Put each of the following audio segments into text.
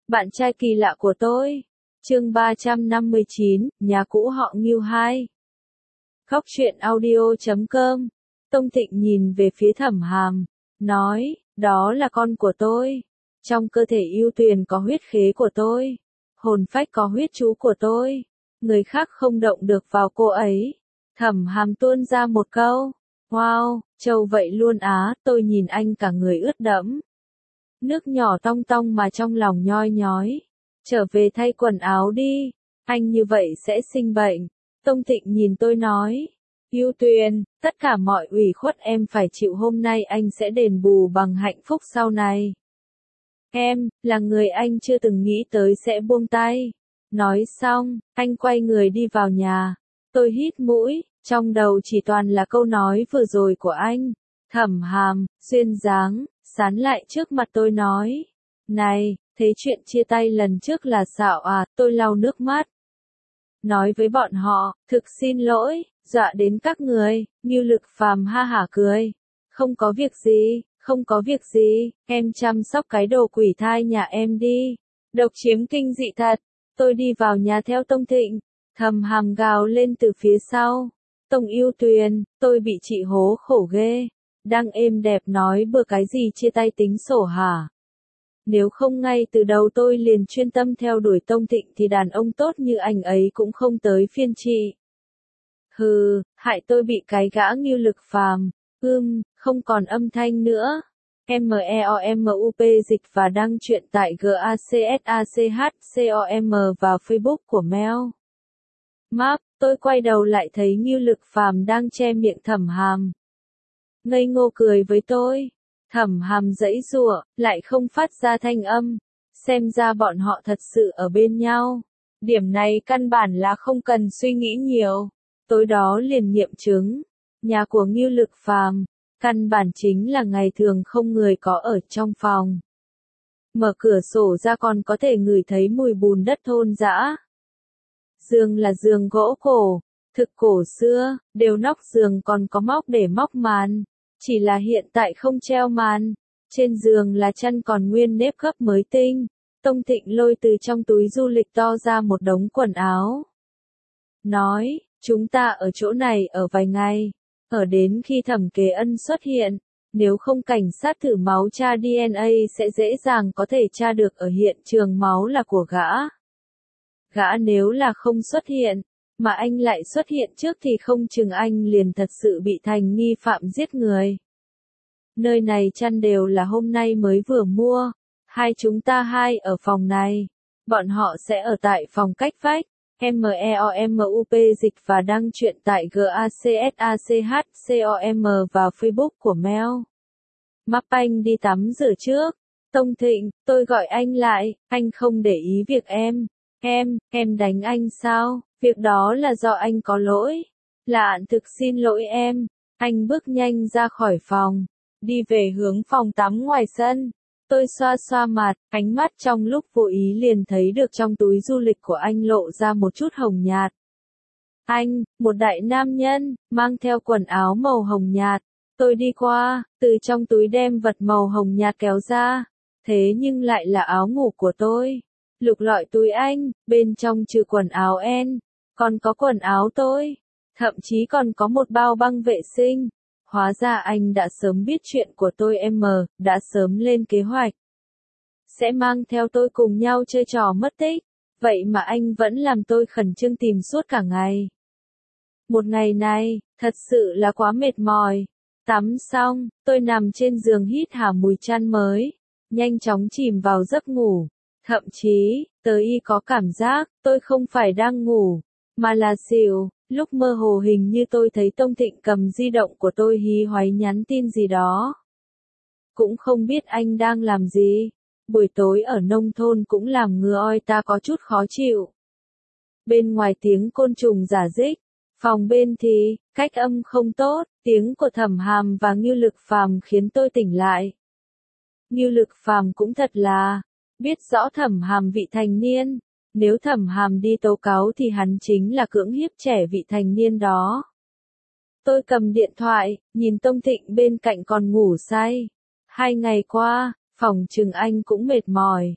Bạn trai kỳ lạ của tôi. Chương 359, nhà cũ họ Ngưu 2. Khóc chuyện audio.com. Tông Thịnh nhìn về phía Thẩm Hàm, nói, đó là con của tôi. Trong cơ thể Ưu Tuyền có huyết khế của tôi. Hồn phách có huyết chú của tôi. Người khác không động được vào cô ấy. Thẩm Hàm tuôn ra một câu. Wow, trâu vậy luôn á, tôi nhìn anh cả người ướt đẫm. Nước nhỏ tong tong mà trong lòng nhoi nhói. Trở về thay quần áo đi, anh như vậy sẽ sinh bệnh. Tông Thịnh nhìn tôi nói, Ưu Tuyền, tất cả mọi ủy khuất em phải chịu hôm nay anh sẽ đền bù bằng hạnh phúc sau này. Em, là người anh chưa từng nghĩ tới sẽ buông tay. Nói xong, anh quay người đi vào nhà. Tôi hít mũi, trong đầu chỉ toàn là câu nói vừa rồi của anh. Thẩm Hàm, duyên dáng, sán lại trước mặt tôi nói. Này, thế chuyện chia tay lần trước là xạo à, tôi lau nước mắt. Nói với bọn họ, thực xin lỗi, dọa đến các người, Ngưu Lực Phàm ha hả cười. Không có việc gì, không có việc gì, em chăm sóc cái đồ quỷ thai nhà em đi. Độc chiếm kinh dị thật, tôi đi vào nhà theo Tông Thịnh. Thẩm Hàm gào lên từ phía sau. Tông Ưu Tuyền, tôi bị chị hố khổ ghê. Đang êm đẹp nói bừa cái gì chia tay tính sổ hả? Nếu không ngay từ đầu tôi liền chuyên tâm theo đuổi Tông Thịnh thì đàn ông tốt như anh ấy cũng không tới phiên chị. Hừ, hại tôi bị cái gã Ngưu Lực Phàm. Không còn âm thanh nữa. MEOMUP dịch và đăng truyện tại GACSACHCOM vào Facebook của Mel. Map, tôi quay đầu lại thấy Ngưu Lực Phàm đang che miệng Thẩm Hàm. Ngây ngô cười với tôi. Thẩm Hàm giãy giụa, lại không phát ra thanh âm. Xem ra bọn họ thật sự ở bên nhau. Điểm này căn bản là không cần suy nghĩ nhiều. Tối đó liền nghiệm chứng. Nhà của Ngưu Lực Phàm, căn bản chính là ngày thường không người có ở trong phòng. Mở cửa sổ ra còn có thể ngửi thấy mùi bùn đất thôn dã. Giường là giường gỗ cổ, thực cổ xưa, đều nóc giường còn có móc để móc màn. Chỉ là hiện tại không treo màn. Trên giường là chăn còn nguyên nếp gấp mới tinh. Tông Thịnh lôi từ trong túi du lịch to ra một đống quần áo. Nói, chúng ta ở chỗ này ở vài ngày. Ở đến khi Thẩm Kế Ân xuất hiện. Nếu không cảnh sát thử máu tra DNA sẽ dễ dàng có thể tra được ở hiện trường máu là của gã. Gã nếu là không xuất hiện, mà anh lại xuất hiện trước thì không chừng anh liền thật sự bị thành nghi phạm giết người. Nơi này chăn đều là hôm nay mới vừa mua. Chúng ta ở phòng này. Bọn họ sẽ ở tại phòng cách vách. MEOMUP dịch và đăng truyện tại GACSACHCOM vào Facebook của Mel. Map anh đi tắm rửa trước. Tông Thịnh, tôi gọi anh lại, anh không để ý việc em. Em đánh anh sao? Việc đó là do anh có lỗi. Lạn thực xin lỗi em. Anh bước nhanh ra khỏi phòng. Đi về hướng phòng tắm ngoài sân. Tôi xoa xoa mặt, ánh mắt trong lúc vô ý liền thấy được trong túi du lịch của anh lộ ra một chút hồng nhạt. Anh, một đại nam nhân, mang theo quần áo màu hồng nhạt. Tôi đi qua, từ trong túi đem vật màu hồng nhạt kéo ra. Thế nhưng lại là áo ngủ của tôi. Lục lọi túi anh, bên trong trừ quần áo en, còn có quần áo tôi. Thậm chí còn có một bao băng vệ sinh. Hóa ra anh đã sớm biết chuyện của tôi đã sớm lên kế hoạch. Sẽ mang theo tôi cùng nhau chơi trò mất tích. Vậy mà anh vẫn làm tôi khẩn trương tìm suốt cả ngày. Một ngày này, thật sự là quá mệt mỏi. Tắm xong, tôi nằm trên giường hít hà mùi chăn mới. Nhanh chóng chìm vào giấc ngủ. Thậm chí, tới y có cảm giác, tôi không phải đang ngủ, mà là xỉu. Lúc mơ hồ hình như tôi thấy Tông Thịnh cầm di động của tôi hí hoáy nhắn tin gì đó. Cũng không biết anh đang làm gì. Buổi tối ở nông thôn cũng làm người oi ta có chút khó chịu. Bên ngoài tiếng côn trùng rả rích. Phòng bên thì, cách âm không tốt. Tiếng của Thẩm Hàm và Ngưu Lực Phàm khiến tôi tỉnh lại. Ngưu Lực Phàm cũng thật là biết rõ Thẩm Hàm vị thành niên. Nếu Thẩm Hàm đi tố cáo thì hắn chính là cưỡng hiếp trẻ vị thành niên đó. Tôi cầm điện thoại, nhìn Tông Thịnh bên cạnh còn ngủ say. 2 ngày qua, phòng trừng anh cũng mệt mỏi.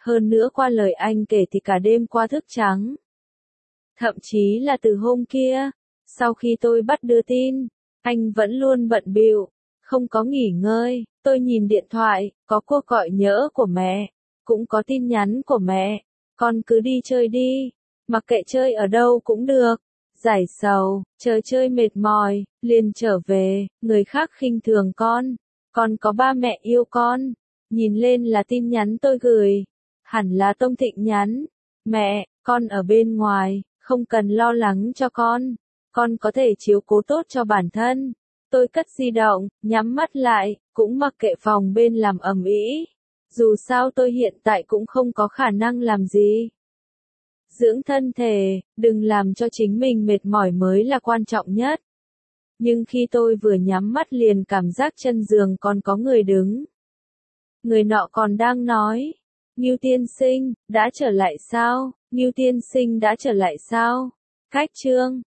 Hơn nữa qua lời anh kể thì cả đêm qua thức trắng. Thậm chí là từ hôm kia, sau khi tôi bắt đưa tin, anh vẫn luôn bận bịu, không có nghỉ ngơi. Tôi nhìn điện thoại, có cuộc gọi nhỡ của mẹ, cũng có tin nhắn của mẹ. Con cứ đi chơi đi, mặc kệ chơi ở đâu cũng được. Giải sầu, chờ chơi mệt mỏi, liền trở về, người khác khinh thường con có ba mẹ yêu con. Nhìn lên là tin nhắn tôi gửi, hẳn là Tông Thịnh nhắn, mẹ, con ở bên ngoài, không cần lo lắng cho con có thể chiếu cố tốt cho bản thân. Tôi cất di động, nhắm mắt lại, cũng mặc kệ phòng bên làm ầm ĩ. Dù sao tôi hiện tại cũng không có khả năng làm gì. Dưỡng thân thể, đừng làm cho chính mình mệt mỏi mới là quan trọng nhất. Nhưng khi tôi vừa nhắm mắt liền cảm giác chân giường còn có người đứng. Người nọ còn đang nói, Ngưu tiên sinh, đã trở lại sao? Ngưu tiên sinh đã trở lại sao? Cách chương